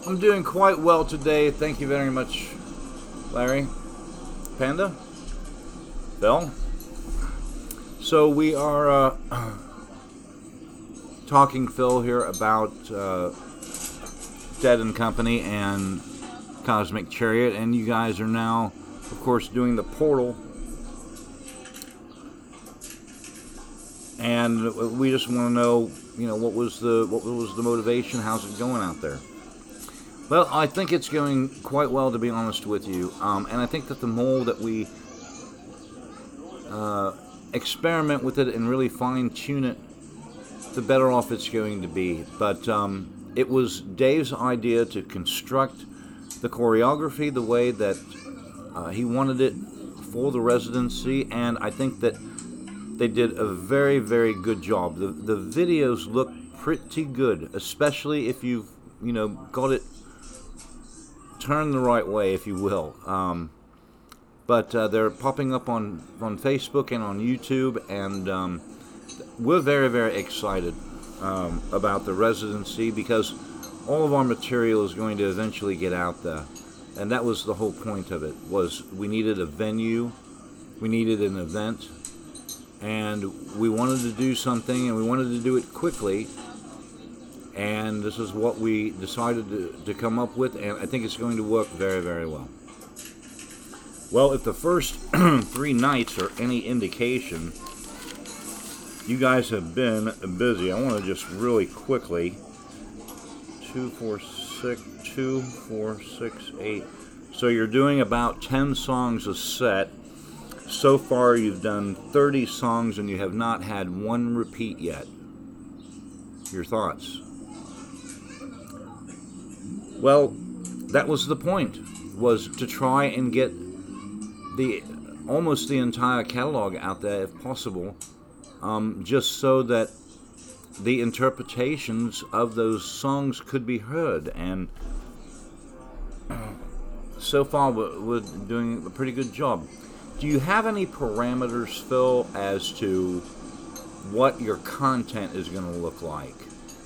I'm doing quite well today. Thank you very much, Larry. Panda? Phil? So we are talking, Phil, here about Dead and Company and Cosmic Chariot, and you guys are now, of course, doing the Portal. And we just want to know, what was the motivation? How's it going out there? Well, I think it's going quite well, to be honest with you. And I think that the more that we experiment with it and really fine-tune it, the better off it's going to be. But it was Dave's idea to construct the choreography the way that he wanted it for the residency, and I think that they did a very, very good job. The videos look pretty good, especially if you've, got it turned the right way, if you will. But they're popping up on Facebook and on YouTube, and we're very, very excited about the residency because all of our material is going to eventually get out there. And that was the whole point of it, was we needed a venue, we needed an event, and we wanted to do something, and we wanted to do it quickly, and this is what we decided to come up with, and I think it's going to work very, very well. Well, if the first 3 nights are any indication, you guys have been busy. I want to just really quickly, 2, 4, 6, 8. So you're doing about 10 songs a set. So far, you've done 30 songs, and you have not had one repeat yet. Your thoughts? Well, that was the point, was to try and get almost the entire catalog out there, if possible, just so that the interpretations of those songs could be heard. And so far, we're doing a pretty good job. Do you have any parameters, Phil, as to what your content is going to look like?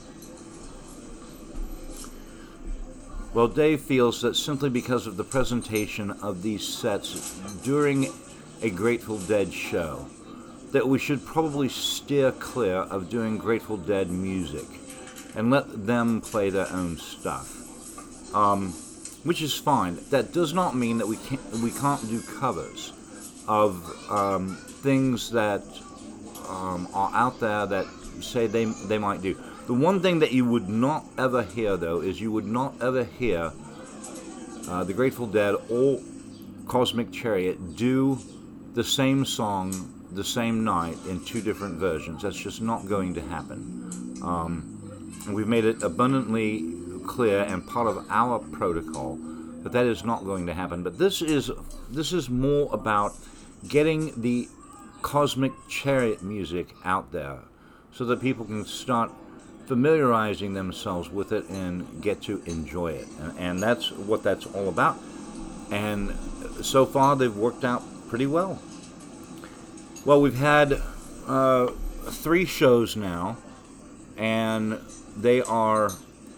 Well, Dave feels that simply because of the presentation of these sets during a Grateful Dead show, that we should probably steer clear of doing Grateful Dead music and let them play their own stuff, which is fine. That does not mean that we can't do covers of things that are out there that say they might do. The one thing that you would not ever hear, though, is you would not ever hear the Grateful Dead or Cosmic Chariot do the same song the same night in 2 different versions. That's just not going to happen. And we've made it abundantly clear and part of our protocol that is not going to happen. But this is more about getting the Cosmic Chariot music out there so that people can start familiarizing themselves with it and get to enjoy it. And that's what that's all about. And so far, they've worked out pretty well. Well, we've had 3 shows now, and they are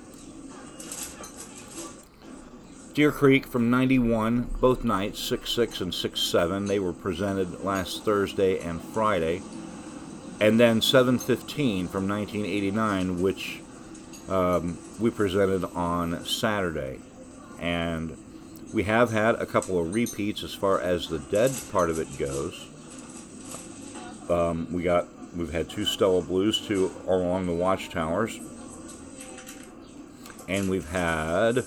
Deer Creek from 91, both nights, 6/6 and 6/7. They were presented last Thursday and Friday. And then 7/15 from 1989, which we presented on Saturday. And we have had a couple of repeats as far as the Dead part of it goes. We've had 2 Stella Blues, 2 along the Watchtowers. And we've had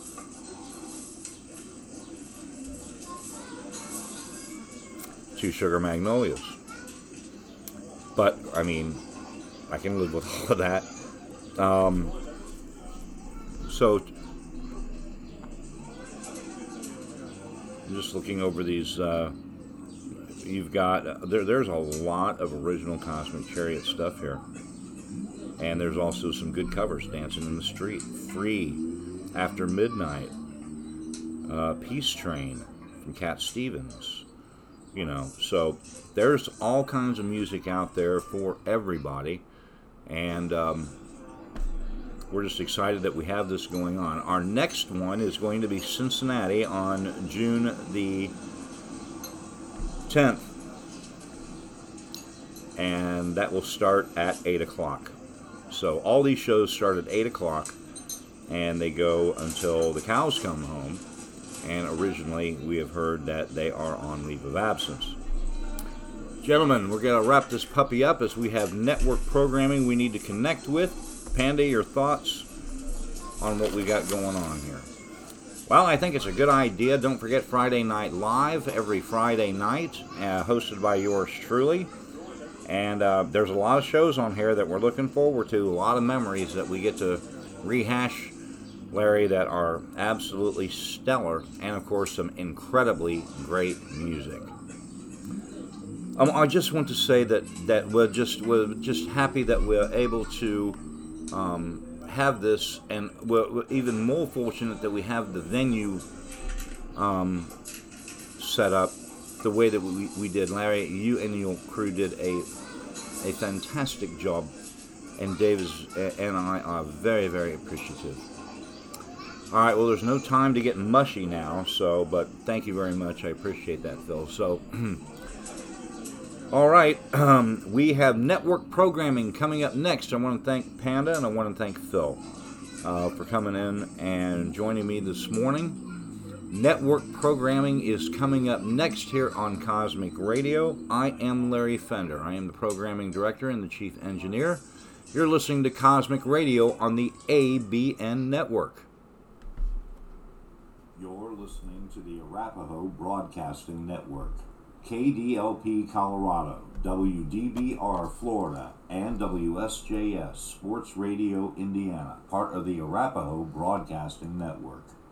two Sugar Magnolias. But, I mean, I can live with all of that. So, I'm just looking over these. You've got, there's a lot of original Cosmic Chariot stuff here. And there's also some good covers. Dancing in the Street, Free, After Midnight, Peace Train from Cat Stevens. So there's all kinds of music out there for everybody. And we're just excited that we have this going on. Our next one is going to be Cincinnati on June the 10th. And that will start at 8 o'clock. So all these shows start at 8 o'clock, and they go until the cows come home. And originally, we have heard that they are on leave of absence. Gentlemen, we're going to wrap this puppy up as we have network programming we need to connect with. Panda, your thoughts on what we got going on here? Well, I think it's a good idea. Don't forget Friday Night Live every Friday night, hosted by yours truly. And there's a lot of shows on here that we're looking forward to, a lot of memories that we get to rehash, Larry, that are absolutely stellar, and of course some incredibly great music. I just want to say that we're just happy that we're able to have this, and we're even more fortunate that we have the venue set up the way that we did. Larry, you and your crew did a fantastic job, and Dave and I are very, very appreciative. All right, well, there's no time to get mushy now, but thank you very much. I appreciate that, Phil. So, all right, we have network programming coming up next. I want to thank Panda and I want to thank Phil for coming in and joining me this morning. Network programming is coming up next here on Cosmic Radio. I am Larry Fender. I am the programming director and the chief engineer. You're listening to Cosmic Radio on the ABN network. You're listening to the Arapahoe Broadcasting Network, KDLP Colorado, WDBR Florida, and WSJS Sports Radio Indiana, part of the Arapahoe Broadcasting Network.